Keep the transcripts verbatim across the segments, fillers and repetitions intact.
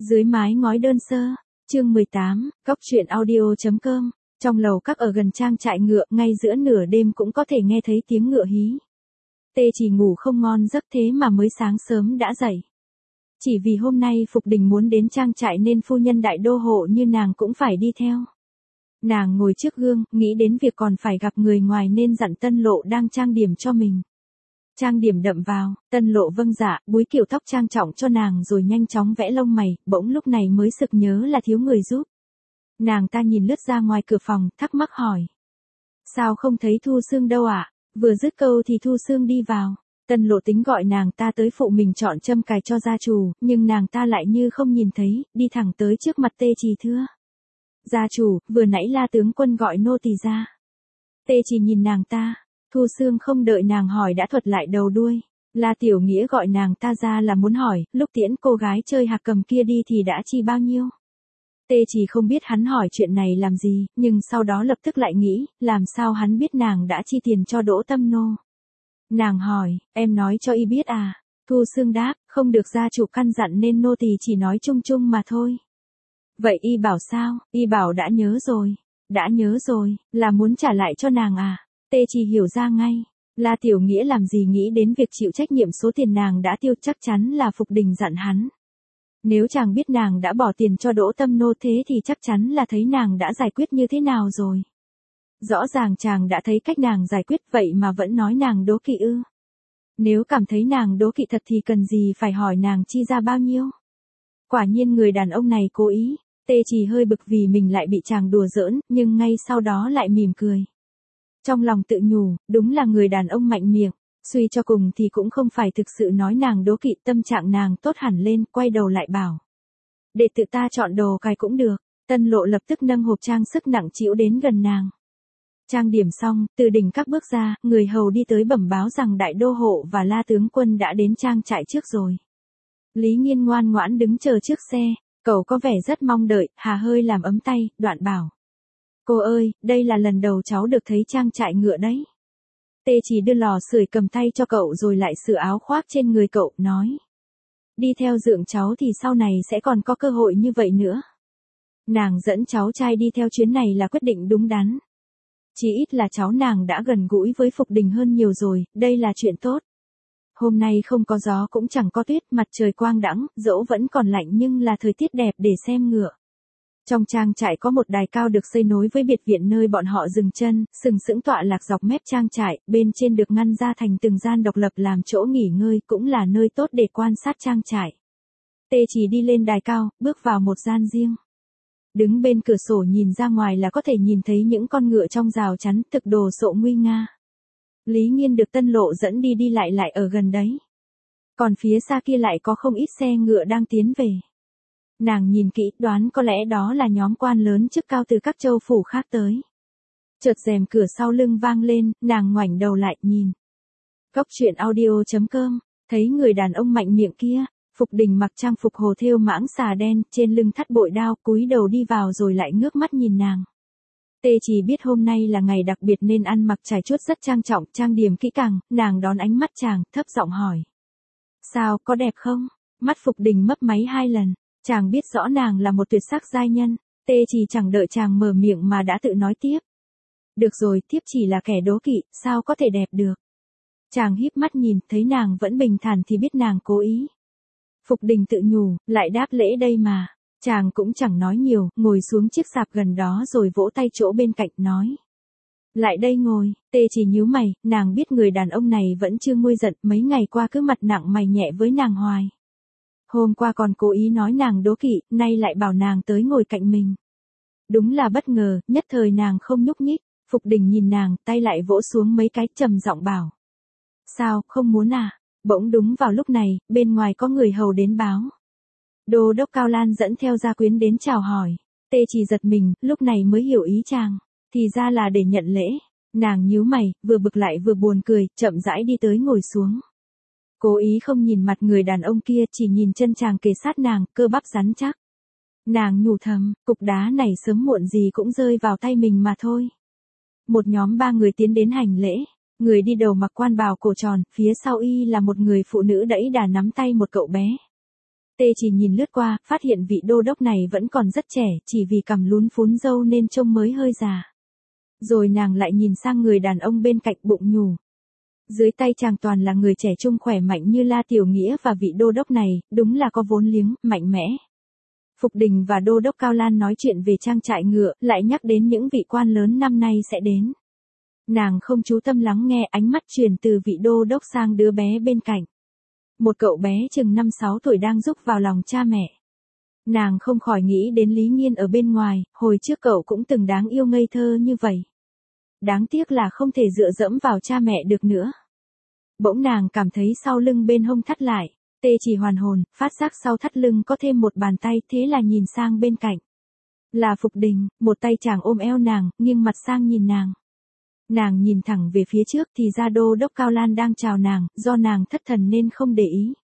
Dưới mái ngói đơn sơ, chương mười tám, góc truyện audio chấm com. Trong lầu các ở gần trang trại ngựa, ngay giữa nửa đêm cũng có thể nghe thấy tiếng ngựa hí. Tê chỉ ngủ không ngon giấc thế mà mới sáng sớm đã dậy. Chỉ vì hôm nay Phục Đình muốn đến trang trại nên phu nhân đại đô hộ như nàng cũng phải đi theo. Nàng ngồi trước gương, nghĩ đến việc còn phải gặp người ngoài nên dặn Tân Lộ đang trang điểm cho mình. Trang điểm đậm vào, Tân Lộ vâng dạ, búi kiểu tóc trang trọng cho nàng rồi nhanh chóng vẽ lông mày, bỗng lúc này mới sực nhớ là thiếu người giúp. Nàng ta nhìn lướt ra ngoài cửa phòng, thắc mắc hỏi. Sao không thấy Thu Sương đâu ạ? À? Vừa dứt câu thì Thu Sương đi vào. Tân Lộ tính gọi nàng ta tới phụ mình chọn châm cài cho gia chủ, nhưng nàng ta lại như không nhìn thấy, đi thẳng tới trước mặt Tê Trì thưa. Gia chủ, vừa nãy La tướng quân gọi nô tỳ ra. Tê Trì nhìn nàng ta. Thu Sương không đợi nàng hỏi đã thuật lại đầu đuôi. La Tiểu Nghĩa gọi nàng ta ra là muốn hỏi, lúc tiễn cô gái chơi hạc cầm kia đi thì đã chi bao nhiêu. Tê chỉ không biết hắn hỏi chuyện này làm gì, nhưng sau đó lập tức lại nghĩ, làm sao hắn biết nàng đã chi tiền cho Đỗ Tâm Nô. Nàng hỏi, em nói cho y biết à? Thu Sương đáp, không được gia chủ căn dặn nên nô tỳ chỉ nói chung chung mà thôi. Vậy y bảo sao? Y bảo đã nhớ rồi. Đã nhớ rồi, là muốn trả lại cho nàng à? Tê chỉ hiểu ra ngay. La Tiểu Nghĩa làm gì nghĩ đến việc chịu trách nhiệm số tiền nàng đã tiêu, chắc chắn là Phục Đình dặn hắn. Nếu chàng biết nàng đã bỏ tiền cho Đỗ Tâm Nô thế thì chắc chắn là thấy nàng đã giải quyết như thế nào rồi. Rõ ràng chàng đã thấy cách nàng giải quyết vậy mà vẫn nói nàng đố kỵ ư. Nếu cảm thấy nàng đố kỵ thật thì cần gì phải hỏi nàng chi ra bao nhiêu. Quả nhiên người đàn ông này cố ý. Tê chỉ hơi bực vì mình lại bị chàng đùa giỡn, nhưng ngay sau đó lại mỉm cười. Trong lòng tự nhủ, đúng là người đàn ông mạnh miệng, suy cho cùng thì cũng không phải thực sự nói nàng đố kỵ, tâm trạng nàng tốt hẳn lên, quay đầu lại bảo. Để tự ta chọn đồ cài cũng được. Tân Lộ lập tức nâng hộp trang sức nặng trĩu đến gần nàng. Trang điểm xong, từ đỉnh các bước ra, người hầu đi tới bẩm báo rằng đại đô hộ và La tướng quân đã đến trang trại trước rồi. Lý Nghiên ngoan ngoãn đứng chờ trước xe, cậu có vẻ rất mong đợi, hà hơi làm ấm tay, đoạn bảo. Cô ơi, đây là lần đầu cháu được thấy trang trại ngựa đấy. Tê chỉ đưa lò sưởi cầm tay cho cậu rồi lại sửa áo khoác trên người cậu, nói. Đi theo dượng cháu thì sau này sẽ còn có cơ hội như vậy nữa. Nàng dẫn cháu trai đi theo chuyến này là quyết định đúng đắn. Chỉ ít là cháu nàng đã gần gũi với Phục Đình hơn nhiều rồi, đây là chuyện tốt. Hôm nay không có gió cũng chẳng có tuyết, mặt trời quang đãng, dẫu vẫn còn lạnh nhưng là thời tiết đẹp để xem ngựa. Trong trang trại có một đài cao được xây nối với biệt viện nơi bọn họ dừng chân, sừng sững tọa lạc dọc mép trang trại, bên trên được ngăn ra thành từng gian độc lập làm chỗ nghỉ ngơi, cũng là nơi tốt để quan sát trang trại. Tê chỉ đi lên đài cao, bước vào một gian riêng. Đứng bên cửa sổ nhìn ra ngoài là có thể nhìn thấy những con ngựa trong rào chắn, thực đồ sộ nguy nga. Lý Nghiên được Tân Lộ dẫn đi đi lại lại ở gần đấy. Còn phía xa kia lại có không ít xe ngựa đang tiến về. Nàng nhìn kỹ, đoán có lẽ đó là nhóm quan lớn chức cao từ các châu phủ khác tới. Chợt rèm cửa sau lưng vang lên, nàng ngoảnh đầu lại nhìn. Góc truyện audio chấm com, thấy người đàn ông mạnh miệng kia, Phục Đình mặc trang phục hồ thêu mãng xà đen, trên lưng thắt bội đao, cúi đầu đi vào rồi lại ngước mắt nhìn nàng. Tê chỉ biết hôm nay là ngày đặc biệt nên ăn mặc trải chuốt rất trang trọng, trang điểm kỹ càng, nàng đón ánh mắt chàng, thấp giọng hỏi. Sao, có đẹp không? Mắt Phục Đình mấp máy hai lần. Chàng biết rõ nàng là một tuyệt sắc giai nhân, Tê chỉ chẳng đợi chàng mở miệng mà đã tự nói tiếp. Được rồi, tiếp chỉ là kẻ đố kỵ, sao có thể đẹp được. Chàng híp mắt nhìn, thấy nàng vẫn bình thản thì biết nàng cố ý. Phục Đình tự nhủ, lại đáp lễ đây mà. Chàng cũng chẳng nói nhiều, ngồi xuống chiếc sạp gần đó rồi vỗ tay chỗ bên cạnh, nói. Lại đây ngồi. Tê chỉ nhíu mày, nàng biết người đàn ông này vẫn chưa nguôi giận, mấy ngày qua cứ mặt nặng mày nhẹ với nàng hoài. Hôm qua còn cố ý nói nàng đố kỵ, nay lại bảo nàng tới ngồi cạnh mình. Đúng là bất ngờ, nhất thời nàng không nhúc nhích. Phục Đình nhìn nàng, tay lại vỗ xuống mấy cái, trầm giọng bảo. Sao, không muốn à? Bỗng đúng vào lúc này, bên ngoài có người hầu đến báo. Đô đốc Cao Lan dẫn theo gia quyến đến chào hỏi. Tê chỉ giật mình, lúc này mới hiểu ý chàng. Thì ra là để nhận lễ. Nàng nhíu mày, vừa bực lại vừa buồn cười, chậm rãi đi tới ngồi xuống. Cố ý không nhìn mặt người đàn ông kia, chỉ nhìn chân chàng kề sát nàng, cơ bắp rắn chắc. Nàng nhủ thầm, cục đá này sớm muộn gì cũng rơi vào tay mình mà thôi. Một nhóm ba người tiến đến hành lễ. Người đi đầu mặc quan bào cổ tròn, phía sau y là một người phụ nữ đẫy đà nắm tay một cậu bé. Tê Tê chỉ nhìn lướt qua, phát hiện vị đô đốc này vẫn còn rất trẻ, chỉ vì cằm lún phún râu nên trông mới hơi già. Rồi nàng lại nhìn sang người đàn ông bên cạnh bụng nhủ. Dưới tay chàng toàn là người trẻ trung khỏe mạnh như La Tiểu Nghĩa và vị đô đốc này, đúng là có vốn liếng, mạnh mẽ. Phục Đình và đô đốc Cao Lan nói chuyện về trang trại ngựa, lại nhắc đến những vị quan lớn năm nay sẽ đến. Nàng không chú tâm lắng nghe, ánh mắt chuyển từ vị đô đốc sang đứa bé bên cạnh. Một cậu bé chừng năm sáu tuổi đang rúc vào lòng cha mẹ. Nàng không khỏi nghĩ đến Lý Nghiên ở bên ngoài, hồi trước cậu cũng từng đáng yêu ngây thơ như vậy. Đáng tiếc là không thể dựa dẫm vào cha mẹ được nữa. Bỗng nàng cảm thấy sau lưng bên hông thắt lại, Tê chỉ hoàn hồn, phát giác sau thắt lưng có thêm một bàn tay, thế là nhìn sang bên cạnh. Là Phục Đình, một tay chàng ôm eo nàng, nghiêng mặt sang nhìn nàng. Nàng nhìn thẳng về phía trước thì ra đô đốc Cao Lan đang chào nàng, do nàng thất thần nên không để ý.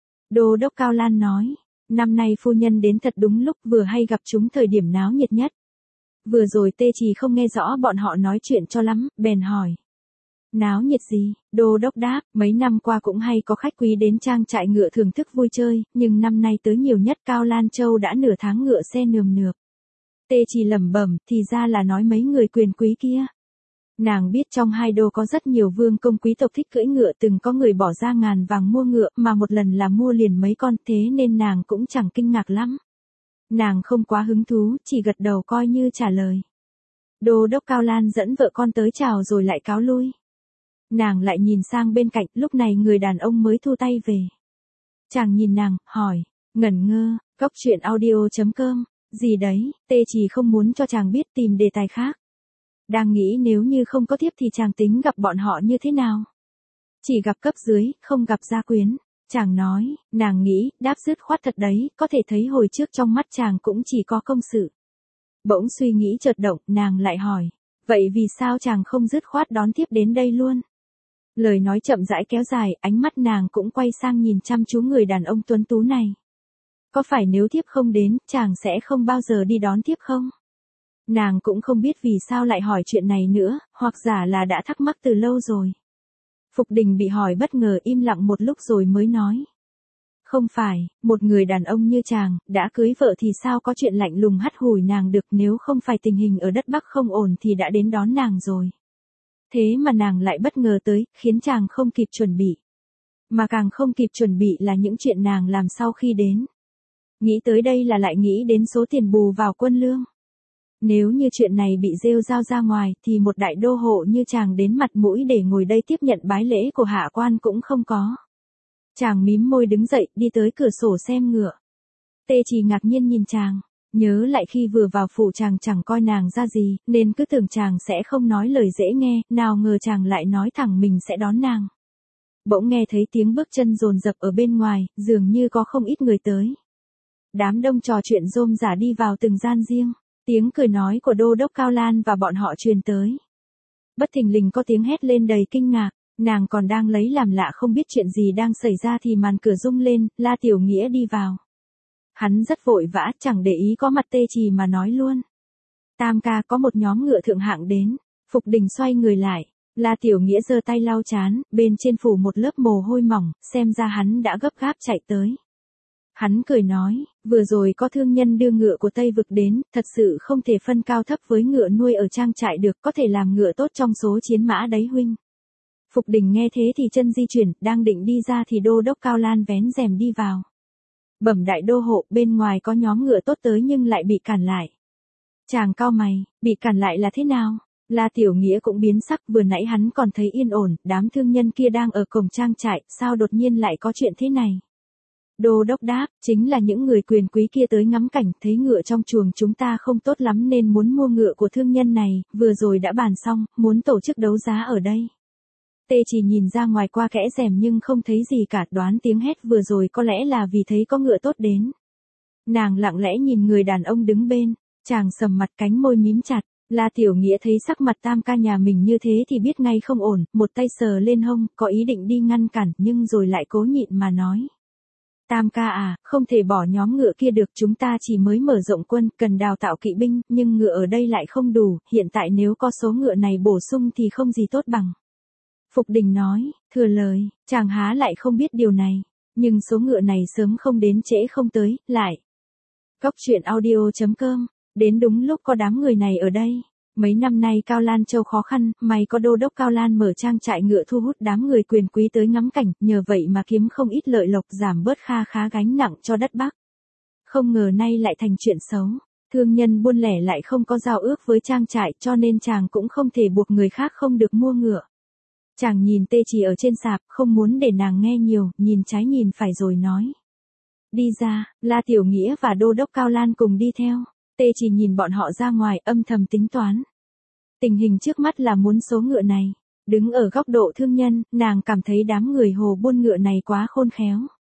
Đô đốc Cao Lan nói, năm nay phu nhân đến thật đúng lúc, vừa hay gặp chúng thời điểm náo nhiệt nhất. Vừa rồi Tê chỉ không nghe rõ bọn họ nói chuyện cho lắm, bèn hỏi. Náo nhiệt gì? Đô đốc đáp, mấy năm qua cũng hay có khách quý đến trang trại ngựa thưởng thức vui chơi, nhưng năm nay tới nhiều nhất Cao Lan Châu đã nửa tháng ngựa xe nườm nượp. Tê chỉ lẩm bẩm, thì ra là nói mấy người quyền quý kia. Nàng biết trong hai đô có rất nhiều vương công quý tộc thích cưỡi ngựa, từng có người bỏ ra ngàn vàng mua ngựa, mà một lần là mua liền mấy con, thế nên nàng cũng chẳng kinh ngạc lắm. Nàng không quá hứng thú, chỉ gật đầu coi như trả lời. Đô đốc Cao Lan dẫn vợ con tới chào rồi lại cáo lui. Nàng lại nhìn sang bên cạnh, lúc này người đàn ông mới thu tay về. Chàng nhìn nàng, hỏi, ngẩn ngơ, cóc truyện audio chấm com, gì đấy, Tê chỉ không muốn cho chàng biết, tìm đề tài khác. Đang nghĩ nếu như không có tiếp thì chàng tính gặp bọn họ như thế nào. Chỉ gặp cấp dưới, không gặp gia quyến. Chàng nói, nàng nghĩ, đáp dứt khoát thật đấy, có thể thấy hồi trước trong mắt chàng cũng chỉ có công sự. Bỗng suy nghĩ chợt động, nàng lại hỏi, vậy vì sao chàng không dứt khoát đón tiếp đến đây luôn? Lời nói chậm rãi kéo dài, ánh mắt nàng cũng quay sang nhìn chăm chú người đàn ông tuấn tú này. Có phải nếu tiếp không đến, chàng sẽ không bao giờ đi đón tiếp không? Nàng cũng không biết vì sao lại hỏi chuyện này nữa, hoặc giả là đã thắc mắc từ lâu rồi. Phục Đình bị hỏi bất ngờ, im lặng một lúc rồi mới nói. Không phải, một người đàn ông như chàng, đã cưới vợ thì sao có chuyện lạnh lùng hắt hủi nàng được, nếu không phải tình hình ở đất Bắc không ổn thì đã đến đón nàng rồi. Thế mà nàng lại bất ngờ tới, khiến chàng không kịp chuẩn bị. Mà càng không kịp chuẩn bị là những chuyện nàng làm sau khi đến. Nghĩ tới đây là lại nghĩ đến số tiền bù vào quân lương. Nếu như chuyện này bị rêu rao ra ngoài thì một đại đô hộ như chàng đến mặt mũi để ngồi đây tiếp nhận bái lễ của hạ quan cũng không có. Chàng mím môi đứng dậy, đi tới cửa sổ xem ngựa. Tê chỉ ngạc nhiên nhìn chàng, nhớ lại khi vừa vào phủ chàng chẳng coi nàng ra gì, nên cứ tưởng chàng sẽ không nói lời dễ nghe, nào ngờ chàng lại nói thẳng mình sẽ đón nàng. Bỗng nghe thấy tiếng bước chân dồn dập ở bên ngoài, dường như có không ít người tới. Đám đông trò chuyện rôm rả đi vào từng gian riêng. Tiếng cười nói của đô đốc Cao Lan và bọn họ truyền tới. Bất thình lình có tiếng hét lên đầy kinh ngạc, nàng còn đang lấy làm lạ không biết chuyện gì đang xảy ra thì màn cửa rung lên, La Tiểu Nghĩa đi vào. Hắn rất vội vã, chẳng để ý có mặt Tê Trì mà nói luôn. Tam ca, có một nhóm ngựa thượng hạng đến. Phục Đình xoay người lại, La Tiểu Nghĩa giơ tay lau chán, bên trên phủ một lớp mồ hôi mỏng, xem ra hắn đã gấp gáp chạy tới. Hắn cười nói, vừa rồi có thương nhân đưa ngựa của Tây Vực đến, thật sự không thể phân cao thấp với ngựa nuôi ở trang trại được, có thể làm ngựa tốt trong số chiến mã đấy huynh. Phục Đình nghe thế thì chân di chuyển, đang định đi ra thì đô đốc Cao Lan vén rèm đi vào. Bẩm đại đô hộ, bên ngoài có nhóm ngựa tốt tới nhưng lại bị cản lại. Chàng cau mày, bị cản lại là thế nào? La Tiểu Nghĩa cũng biến sắc, vừa nãy hắn còn thấy yên ổn, đám thương nhân kia đang ở cổng trang trại, sao đột nhiên lại có chuyện thế này? Đô đốc đáp, chính là những người quyền quý kia tới ngắm cảnh, thấy ngựa trong chuồng chúng ta không tốt lắm nên muốn mua ngựa của thương nhân này, vừa rồi đã bàn xong, muốn tổ chức đấu giá ở đây. Tê chỉ nhìn ra ngoài qua kẽ rèm nhưng không thấy gì cả, đoán tiếng hét vừa rồi có lẽ là vì thấy có ngựa tốt đến. Nàng lặng lẽ nhìn người đàn ông đứng bên, chàng sầm mặt, cánh môi mím chặt. La Tiểu Nghĩa thấy sắc mặt tam ca nhà mình như thế thì biết ngay không ổn, một tay sờ lên hông, có ý định đi ngăn cản, nhưng rồi lại cố nhịn mà nói. Tam ca à, không thể bỏ nhóm ngựa kia được, chúng ta chỉ mới mở rộng quân, cần đào tạo kỵ binh, nhưng ngựa ở đây lại không đủ, hiện tại nếu có số ngựa này bổ sung thì không gì tốt bằng. Phục Đình nói, thừa lời, chàng há lại không biết điều này. Nhưng số ngựa này sớm không đến trễ không tới, lại. Góc truyện audio.com, đến đúng lúc có đám người này ở đây. Mấy năm nay Cao Lan Châu khó khăn, may có đô đốc Cao Lan mở trang trại ngựa thu hút đám người quyền quý tới ngắm cảnh, nhờ vậy mà kiếm không ít lợi lộc, giảm bớt kha khá gánh nặng cho đất Bắc. Không ngờ nay lại thành chuyện xấu. Thương nhân buôn lẻ lại không có giao ước với trang trại, cho nên chàng cũng không thể buộc người khác không được mua ngựa. Chàng nhìn Tê Chỉ ở trên sạp, không muốn để nàng nghe nhiều, nhìn trái nhìn phải rồi nói. Đi ra, La Tiểu Nghĩa và đô đốc Cao Lan cùng đi theo. Tê Chỉ nhìn bọn họ ra ngoài, âm thầm tính toán. Tình hình trước mắt là muốn số ngựa này. Đứng ở góc độ thương nhân, nàng cảm thấy đám người hồ buôn ngựa này quá khôn khéo.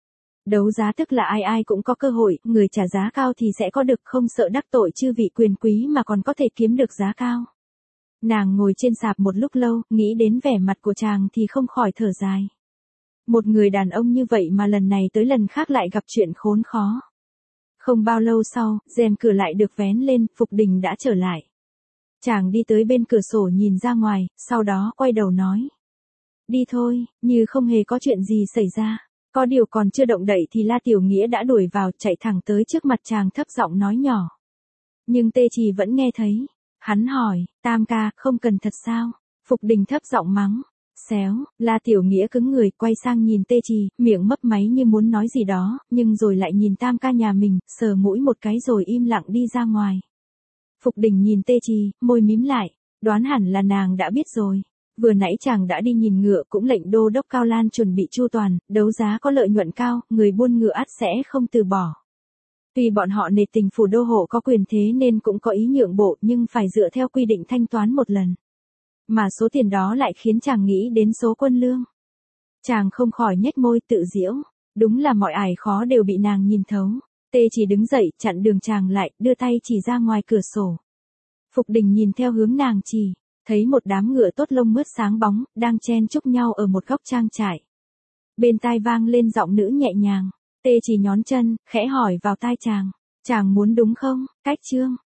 Đấu giá tức là ai ai cũng có cơ hội, người trả giá cao thì sẽ có được, không sợ đắc tội chư vị quyền quý mà còn có thể kiếm được giá cao. Nàng ngồi trên sạp một lúc lâu, nghĩ đến vẻ mặt của chàng thì không khỏi thở dài. Một người đàn ông như vậy mà lần này tới lần khác lại gặp chuyện khốn khó. Không bao lâu sau, rèm cửa lại được vén lên, Phục Đình đã trở lại. Chàng đi tới bên cửa sổ nhìn ra ngoài, sau đó quay đầu nói. Đi thôi, như không hề có chuyện gì xảy ra. Có điều còn chưa động đậy thì La Tiểu Nghĩa đã đuổi vào, chạy thẳng tới trước mặt chàng thấp giọng nói nhỏ. Nhưng Tê Chỉ vẫn nghe thấy. Hắn hỏi, Tam ca, không cần thật sao? Phục Đình thấp giọng mắng. Xéo, La Tiểu Nghĩa cứng người, quay sang nhìn Tê Chỉ, miệng mấp máy như muốn nói gì đó, nhưng rồi lại nhìn Tam ca nhà mình, sờ mũi một cái rồi im lặng đi ra ngoài. Phục Đình nhìn Tê Chỉ, môi mím lại, đoán hẳn là nàng đã biết rồi. Vừa nãy chàng đã đi nhìn ngựa, cũng lệnh đô đốc Cao Lan chuẩn bị chu toàn, đấu giá có lợi nhuận cao, người buôn ngựa ắt sẽ không từ bỏ. Tuy bọn họ nề tình phủ đô hộ có quyền thế nên cũng có ý nhượng bộ, nhưng phải dựa theo quy định thanh toán một lần. Mà số tiền đó lại khiến chàng nghĩ đến số quân lương. Chàng không khỏi nhếch môi tự giễu, đúng là mọi ải khó đều bị nàng nhìn thấu. Tê Chỉ đứng dậy, chặn đường chàng lại, đưa tay chỉ ra ngoài cửa sổ. Phục Đình nhìn theo hướng nàng chỉ, thấy một đám ngựa tốt lông mướt sáng bóng, đang chen chúc nhau ở một góc trang trại. Bên tai vang lên giọng nữ nhẹ nhàng. Tê Chỉ nhón chân, khẽ hỏi vào tai chàng. Chàng muốn đúng không? Cách chương.